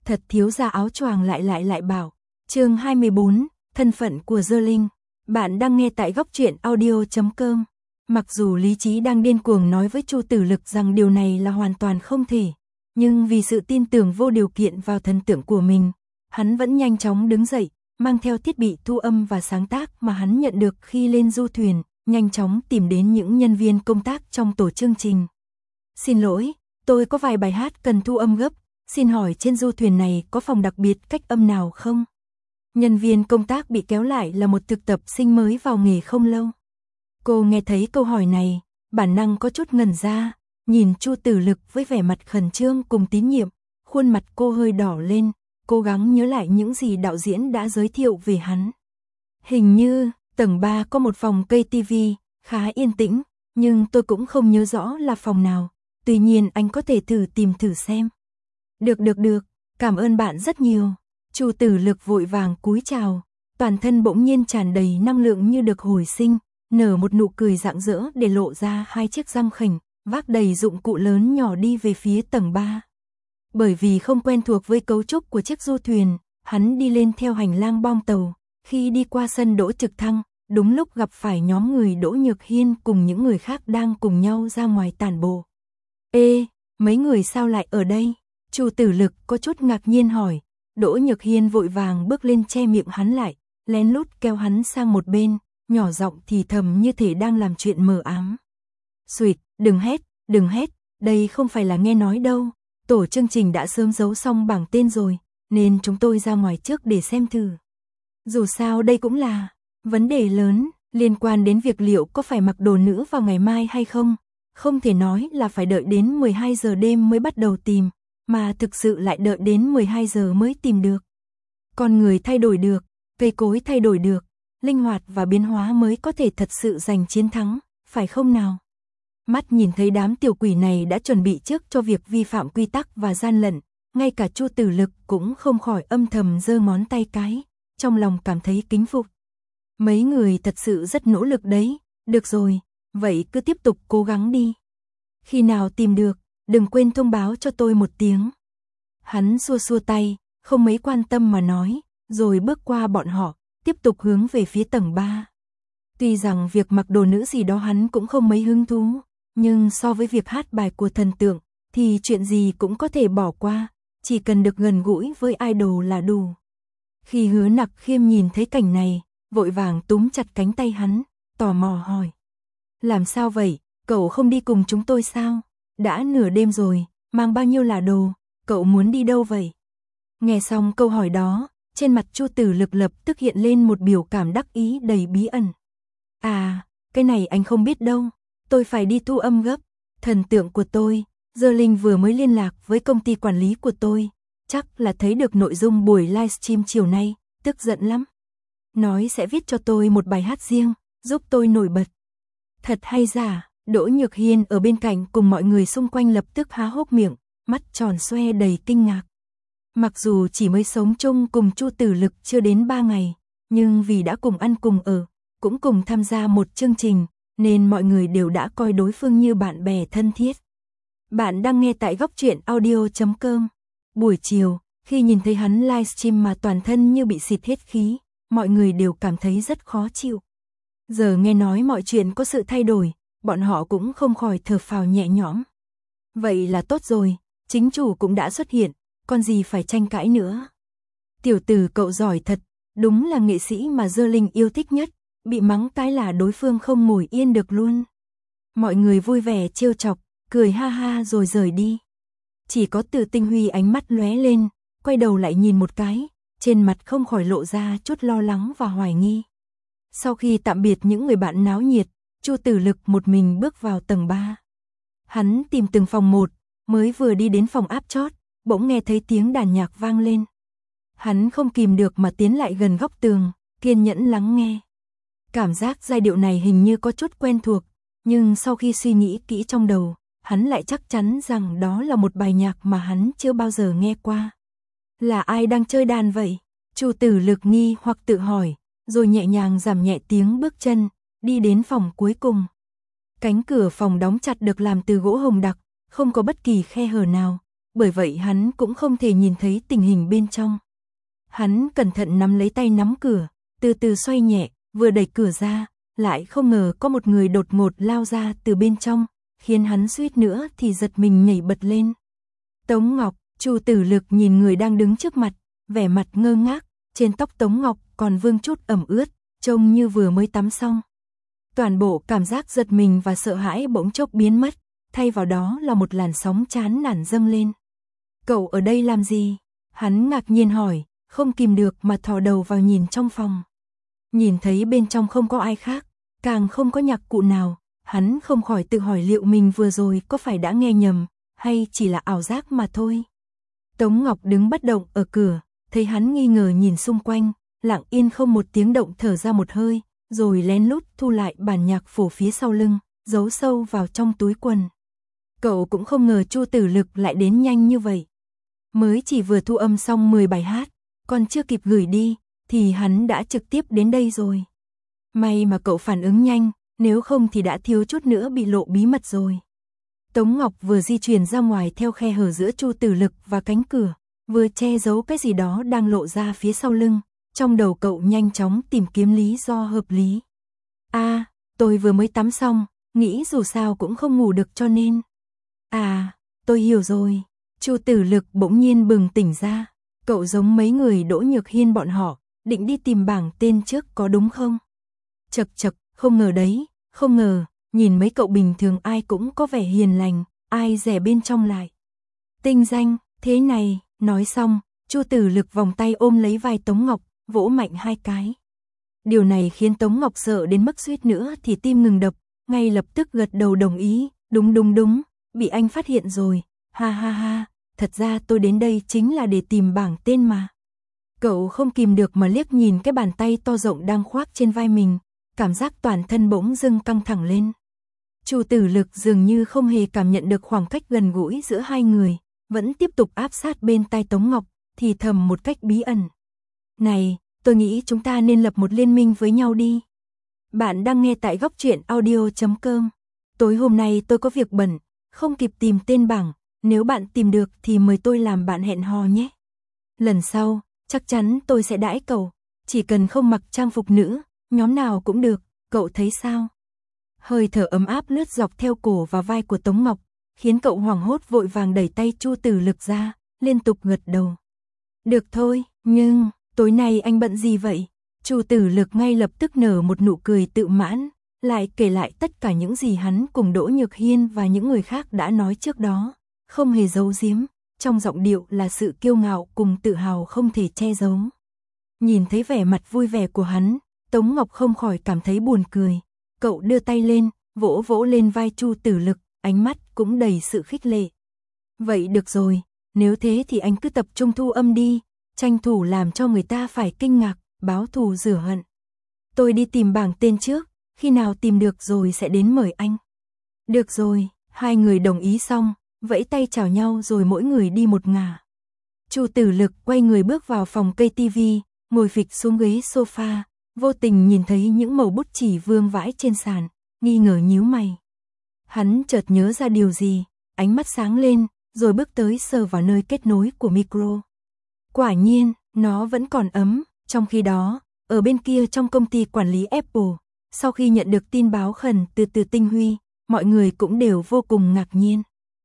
thật thiếu gia áo choàng lại bảo. Chương 24, thân phận của Dơ Linh. Bạn đang nghe tại góc truyện audio.com. Mặc dù lý trí đang điên cuồng nói với Chu Tử Lực rằng điều này là hoàn toàn không thể, nhưng vì sự tin tưởng vô điều kiện vào thần tượng của mình, hắn vẫn nhanh chóng đứng dậy, mang theo thiết bị thu âm và sáng tác mà hắn nhận được khi lên du thuyền, nhanh chóng tìm đến những nhân viên công tác trong tổ chương trình. Xin lỗi, tôi có vài bài hát cần thu âm gấp, xin hỏi trên du thuyền này có phòng đặc biệt cách âm nào không? Nhân viên công tác bị kéo lại là một thực tập sinh mới vào nghề không lâu. Cô nghe thấy câu hỏi này, bản năng có chút ngẩn ra, nhìn Chu Tử Lực với vẻ mặt khẩn trương cùng tín nhiệm, khuôn mặt cô hơi đỏ lên, cố gắng nhớ lại những gì đạo diễn đã giới thiệu về hắn. Hình như, tầng 3 có một phòng cây tivi, khá yên tĩnh, nhưng tôi cũng không nhớ rõ là phòng nào, tuy nhiên anh có thể tìm thử xem. Được, cảm ơn bạn rất nhiều. Chu Tử Lực vội vàng cúi chào, toàn thân bỗng nhiên tràn đầy năng lượng như được hồi sinh, nở một nụ cười rạng rỡ để lộ ra hai chiếc răng khểnh, vác đầy dụng cụ lớn nhỏ đi về phía tầng 3. Bởi vì không quen thuộc với cấu trúc của chiếc du thuyền, hắn đi lên theo hành lang bong tàu, khi đi qua sân đỗ trực thăng, đúng lúc gặp phải nhóm người Đỗ Nhược Hiên cùng những người khác đang cùng nhau ra ngoài tản bộ. Ê, mấy người sao lại ở đây? Chu Tử Lực có chút ngạc nhiên hỏi. Đỗ Nhược Hiên vội vàng bước lên che miệng hắn lại, lén lút kéo hắn sang một bên, nhỏ giọng thì thầm như thể đang làm chuyện mờ ám. Xuyệt, đừng hét, đây không phải là nghe nói đâu, tổ chương trình đã sớm giấu xong bảng tên rồi, nên chúng tôi ra ngoài trước để xem thử. Dù sao đây cũng là vấn đề lớn, liên quan đến việc liệu có phải mặc đồ nữ vào ngày mai hay không, không thể nói là phải đợi đến 12 giờ đêm mới bắt đầu tìm, mà thực sự lại đợi đến 12 giờ mới tìm được. Con người thay đổi được, cây cối thay đổi được, linh hoạt và biến hóa mới có thể thật sự giành chiến thắng, phải không nào? Mắt nhìn thấy đám tiểu quỷ này đã chuẩn bị trước cho việc vi phạm quy tắc và gian lận, ngay cả Chu Tử Lực cũng không khỏi âm thầm giơ ngón tay cái, trong lòng cảm thấy kính phục. Mấy người thật sự rất nỗ lực đấy, được rồi, vậy cứ tiếp tục cố gắng đi. Khi nào tìm được, đừng quên thông báo cho tôi một tiếng. Hắn xua tay, không mấy quan tâm mà nói, rồi bước qua bọn họ, tiếp tục hướng về phía tầng 3. Tuy rằng việc mặc đồ nữ gì đó hắn cũng không mấy hứng thú, nhưng so với việc hát bài của thần tượng, thì chuyện gì cũng có thể bỏ qua, chỉ cần được gần gũi với idol là đủ. Khi Hứa Nặc Khiêm nhìn thấy cảnh này, vội vàng túm chặt cánh tay hắn, tò mò hỏi. Làm sao vậy, cậu không đi cùng chúng tôi sao? Đã nửa đêm rồi, mang bao nhiêu là đồ, cậu muốn đi đâu vậy? Nghe xong câu hỏi đó, trên mặt Chu Tử Lực lập tức hiện lên một biểu cảm đắc ý đầy bí ẩn. À, cái này anh không biết đâu, tôi phải đi thu âm gấp, thần tượng của tôi, Dơ Linh vừa mới liên lạc với công ty quản lý của tôi, chắc là thấy được nội dung buổi livestream chiều nay, tức giận lắm. Nói sẽ viết cho tôi một bài hát riêng, giúp tôi nổi bật. Thật hay giả? Đỗ Nhược Hiên ở bên cạnh cùng mọi người xung quanh lập tức há hốc miệng, mắt tròn xoe đầy kinh ngạc. Mặc dù chỉ mới sống chung cùng Chu Tử Lực chưa đến 3 ngày, nhưng vì đã cùng ăn cùng ở, cũng cùng tham gia một chương trình, nên mọi người đều đã coi đối phương như bạn bè thân thiết. Bạn đang nghe tại góc truyện audio.com. Buổi chiều, khi nhìn thấy hắn livestream mà toàn thân như bị xịt hết khí, mọi người đều cảm thấy rất khó chịu. Giờ nghe nói mọi chuyện có sự thay đổi, bọn họ cũng không khỏi thở phào nhẹ nhõm. Vậy là tốt rồi, chính chủ cũng đã xuất hiện, còn gì phải tranh cãi nữa. Tiểu tử cậu giỏi thật, đúng là nghệ sĩ mà Dơ Linh yêu thích nhất, bị mắng cái là đối phương không ngồi yên được luôn. Mọi người vui vẻ trêu chọc, cười ha ha rồi rời đi. Chỉ có Từ Tinh Huy ánh mắt lóe lên, quay đầu lại nhìn một cái, trên mặt không khỏi lộ ra chút lo lắng và hoài nghi. Sau khi tạm biệt những người bạn náo nhiệt, Chu Tử Lực một mình bước vào tầng 3. Hắn tìm từng phòng một, mới vừa đi đến phòng áp chót, bỗng nghe thấy tiếng đàn nhạc vang lên. Hắn không kìm được mà tiến lại gần góc tường, kiên nhẫn lắng nghe. Cảm giác giai điệu này hình như có chút quen thuộc, nhưng sau khi suy nghĩ kỹ trong đầu, hắn lại chắc chắn rằng đó là một bài nhạc mà hắn chưa bao giờ nghe qua. Là ai đang chơi đàn vậy? Chu Tử Lực nghi hoặc tự hỏi, rồi nhẹ nhàng giảm nhẹ tiếng bước chân, đi đến phòng cuối cùng. Cánh cửa phòng đóng chặt được làm từ gỗ hồng đặc, không có bất kỳ khe hở nào, bởi vậy hắn cũng không thể nhìn thấy tình hình bên trong. Hắn cẩn thận nắm lấy tay nắm cửa, từ từ xoay nhẹ, vừa đẩy cửa ra, lại không ngờ có một người đột ngột lao ra từ bên trong, khiến hắn suýt nữa thì giật mình nhảy bật lên. Tống Ngọc, Chu Tử Lực nhìn người đang đứng trước mặt, vẻ mặt ngơ ngác, trên tóc Tống Ngọc còn vương chút ẩm ướt, trông như vừa mới tắm xong. Toàn bộ cảm giác giật mình và sợ hãi bỗng chốc biến mất, thay vào đó là một làn sóng chán nản dâng lên. Cậu ở đây làm gì? Hắn ngạc nhiên hỏi, không kìm được mà thò đầu vào nhìn trong phòng. Nhìn thấy bên trong không có ai khác, càng không có nhạc cụ nào, hắn không khỏi tự hỏi liệu mình vừa rồi có phải đã nghe nhầm, hay chỉ là ảo giác mà thôi. Tống Ngọc đứng bất động ở cửa, thấy hắn nghi ngờ nhìn xung quanh, lặng yên không một tiếng động thở ra một hơi, rồi lén lút thu lại bản nhạc phổ phía sau lưng, giấu sâu vào trong túi quần. Cậu cũng không ngờ Chu Tử Lực lại đến nhanh như vậy. Mới chỉ vừa thu âm xong 10 bài hát, còn chưa kịp gửi đi, thì hắn đã trực tiếp đến đây rồi. May mà cậu phản ứng nhanh, nếu không thì đã thiếu chút nữa bị lộ bí mật rồi. Tống Ngọc vừa di chuyển ra ngoài theo khe hở giữa Chu Tử Lực và cánh cửa, vừa che giấu cái gì đó đang lộ ra phía sau lưng. Trong đầu cậu nhanh chóng tìm kiếm lý do hợp lý. Tôi vừa mới tắm xong, nghĩ dù sao cũng không ngủ được cho nên. Tôi hiểu rồi. Chu Tử Lực bỗng nhiên bừng tỉnh ra. Cậu giống mấy người Đỗ Nhược Hiên bọn họ, định đi tìm bảng tên trước có đúng không? Chậc, không ngờ đấy, không ngờ, nhìn mấy cậu bình thường ai cũng có vẻ hiền lành, ai dè bên trong lại. Tinh danh, thế này, nói xong, Chu Tử Lực vòng tay ôm lấy vai Tống Ngọc, vỗ mạnh 2 cái. Điều này khiến Tống Ngọc sợ đến mức suýt nữa thì tim ngừng đập, ngay lập tức gật đầu đồng ý, đúng, bị anh phát hiện rồi, ha, thật ra tôi đến đây chính là để tìm bảng tên mà. Cậu không kìm được mà liếc nhìn cái bàn tay to rộng đang khoác trên vai mình, cảm giác toàn thân bỗng dưng căng thẳng lên. Chu Tử Lực dường như không hề cảm nhận được khoảng cách gần gũi giữa hai người, vẫn tiếp tục áp sát bên tai Tống Ngọc, thì thầm một cách bí ẩn. Này, tôi nghĩ chúng ta nên lập một liên minh với nhau đi. Bạn đang nghe tại goctruyện.audio.com. Tối hôm nay tôi có việc bận, không kịp tìm tên bảng, nếu bạn tìm được thì mời tôi làm bạn hẹn hò nhé. Lần sau, chắc chắn tôi sẽ đãi cậu, chỉ cần không mặc trang phục nữ, nhóm nào cũng được, cậu thấy sao? Hơi thở ấm áp lướt dọc theo cổ và vai của Tống Ngọc, khiến cậu hoảng hốt vội vàng đẩy tay Chu Tử Lực ra, liên tục gật đầu. Được thôi, nhưng tối nay anh bận gì vậy? Chu Tử Lực ngay lập tức nở một nụ cười tự mãn, lại kể lại tất cả những gì hắn cùng Đỗ Nhược Hiên và những người khác đã nói trước đó, không hề giấu giếm, trong giọng điệu là sự kiêu ngạo cùng tự hào không thể che giấu. Nhìn thấy vẻ mặt vui vẻ của hắn, Tống Ngọc không khỏi cảm thấy buồn cười. Cậu đưa tay lên, vỗ lên vai Chu Tử Lực, ánh mắt cũng đầy sự khích lệ. Vậy được rồi, nếu thế thì anh cứ tập trung thu âm đi, tranh thủ làm cho người ta phải kinh ngạc, báo thù rửa hận. Tôi đi tìm bảng tên trước, khi nào tìm được rồi sẽ đến mời anh. Được rồi, hai người đồng ý xong, vẫy tay chào nhau rồi mỗi người đi một ngả. Chu Tử Lực quay người bước vào phòng cây tivi, ngồi phịch xuống ghế sofa, vô tình nhìn thấy những mẩu bút chì vương vãi trên sàn, nghi ngờ nhíu mày. Hắn chợt nhớ ra điều gì, ánh mắt sáng lên, rồi bước tới sờ vào nơi kết nối của micro. Quả nhiên, nó vẫn còn ấm, trong khi đó, ở bên kia trong công ty quản lý Apple, sau khi nhận được tin báo khẩn từ Từ Tinh Huy, mọi người cũng đều vô cùng ngạc nhiên.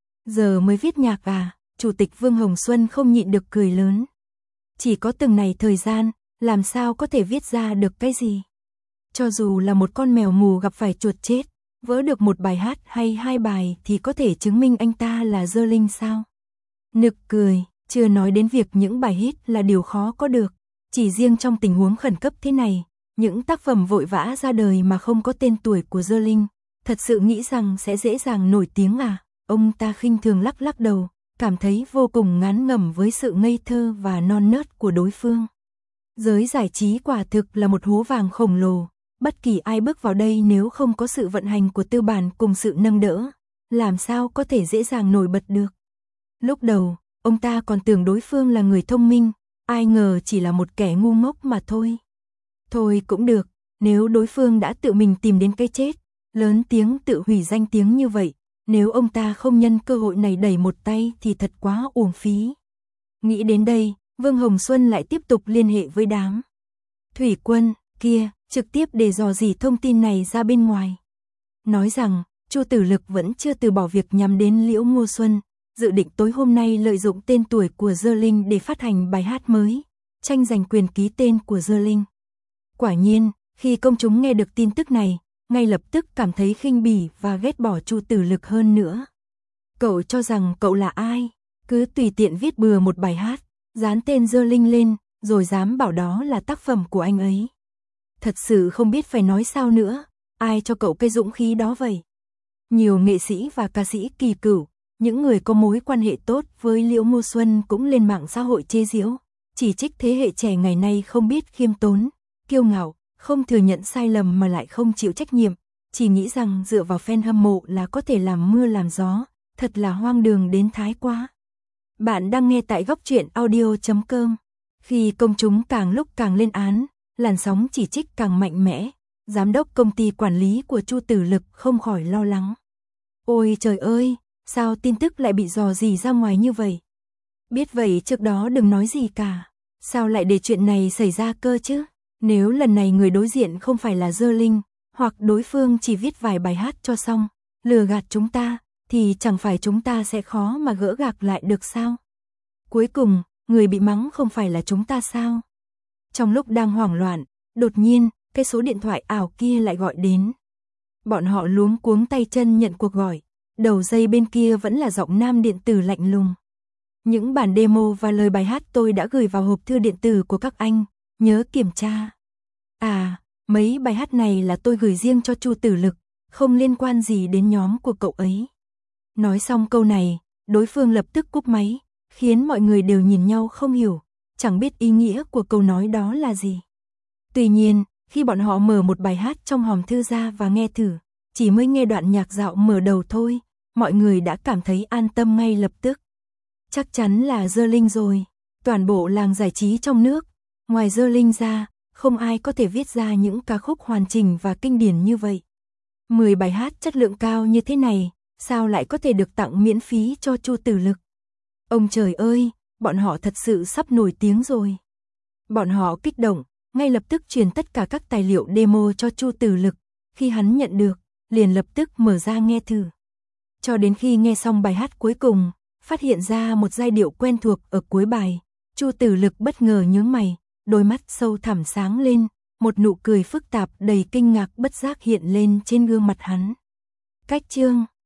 Giờ mới viết nhạc à? Chủ tịch Vương Hồng Xuân không nhịn được cười lớn. Chỉ có từng này thời gian, làm sao có thể viết ra được cái gì? Cho dù là một con mèo mù gặp phải chuột chết, vỡ được một bài hát hay 2 bài thì có thể chứng minh anh ta là dơ linh sao? Nực cười, chưa nói đến việc những bài hit là điều khó có được. Chỉ riêng trong tình huống khẩn cấp thế này, những tác phẩm vội vã ra đời mà không có tên tuổi của dơ linh, thật sự nghĩ rằng sẽ dễ dàng nổi tiếng à? Ông ta khinh thường lắc đầu, cảm thấy vô cùng ngán ngẩm với sự ngây thơ và non nớt của đối phương. Giới giải trí quả thực là một hố vàng khổng lồ, bất kỳ ai bước vào đây nếu không có sự vận hành của tư bản cùng sự nâng đỡ, làm sao có thể dễ dàng nổi bật được. Lúc đầu, ông ta còn tưởng đối phương là người thông minh, ai ngờ chỉ là một kẻ ngu ngốc mà thôi. Thôi cũng được, nếu đối phương đã tự mình tìm đến cái chết, lớn tiếng tự hủy danh tiếng như vậy, Nếu ông ta không nhân cơ hội này đẩy một tay thì thật quá uổng phí. Nghĩ đến đây, Vương Hồng Xuân lại tiếp tục liên hệ với đám thủy quân kia, trực tiếp để dò dỉ thông tin này ra bên ngoài. Nói rằng, Chu Tử Lực vẫn chưa từ bỏ việc nhắm đến Liễu Ngô Xuân, dự định tối hôm nay lợi dụng tên tuổi của Dơ Linh để phát hành bài hát mới, tranh giành quyền ký tên của Dơ Linh. Quả nhiên, khi công chúng nghe được tin tức này, ngay lập tức cảm thấy khinh bỉ và ghét bỏ Chu Tử Lực hơn nữa. Cậu cho rằng cậu là ai? Cứ tùy tiện viết bừa một bài hát, dán tên Dơ Linh lên, rồi dám bảo đó là tác phẩm của anh ấy. Thật sự không biết phải nói sao nữa, ai cho cậu cái dũng khí đó vậy? Nhiều nghệ sĩ và ca sĩ kỳ cựu, những người có mối quan hệ tốt với Liễu Ngô Xuân cũng lên mạng xã hội chế giễu, chỉ trích thế hệ trẻ ngày nay không biết khiêm tốn, kiêu ngạo, không thừa nhận sai lầm mà lại không chịu trách nhiệm, chỉ nghĩ rằng dựa vào fan hâm mộ là có thể làm mưa làm gió, thật là hoang đường đến thái quá. Bạn đang nghe tại góc truyện audio.com. Khi công chúng càng lúc càng lên án, làn sóng chỉ trích càng mạnh mẽ, giám đốc công ty quản lý của Chu Tử Lực không khỏi lo lắng. Ôi trời ơi, sao tin tức lại bị dò dỉ ra ngoài như vậy? Biết vậy trước đó đừng nói gì cả, sao lại để chuyện này xảy ra cơ chứ? Nếu lần này người đối diện không phải là Dơ Linh, hoặc đối phương chỉ viết vài bài hát cho xong, lừa gạt chúng ta, thì chẳng phải chúng ta sẽ khó mà gỡ gạc lại được sao? Cuối cùng, người bị mắng không phải là chúng ta sao? Trong lúc đang hoảng loạn, đột nhiên, cái số điện thoại ảo kia lại gọi đến. Bọn họ luống cuống tay chân nhận cuộc gọi, đầu dây bên kia vẫn là giọng nam điện tử lạnh lùng. Những bản demo và lời bài hát tôi đã gửi vào hộp thư điện tử của các anh, nhớ kiểm tra. À, mấy bài hát này là tôi gửi riêng cho Chu Tử Lực, không liên quan gì đến nhóm của cậu ấy. Nói xong câu này, đối phương lập tức cúp máy, khiến mọi người đều nhìn nhau không hiểu, chẳng biết ý nghĩa của câu nói đó là gì. Tuy nhiên, khi bọn họ mở một bài hát trong hòm thư ra và nghe thử, chỉ mới nghe đoạn nhạc dạo mở đầu thôi, mọi người đã cảm thấy an tâm ngay lập tức. Chắc chắn là Dơ Linh rồi, toàn bộ làng giải trí trong nước, ngoài Dơ Linh ra, không ai có thể viết ra những ca khúc hoàn chỉnh và kinh điển như vậy. 10 bài hát chất lượng cao như thế này, sao lại có thể được tặng miễn phí cho Chu Tử Lực? Ông trời ơi, bọn họ thật sự sắp nổi tiếng rồi. Bọn họ kích động, ngay lập tức truyền tất cả các tài liệu demo cho Chu Tử Lực, khi hắn nhận được, liền lập tức mở ra nghe thử. Cho đến khi nghe xong bài hát cuối cùng, phát hiện ra một giai điệu quen thuộc ở cuối bài, Chu Tử Lực bất ngờ nhướng mày, đôi mắt sâu thẳm sáng lên, một nụ cười phức tạp đầy kinh ngạc bất giác hiện lên trên gương mặt hắn. Cách chương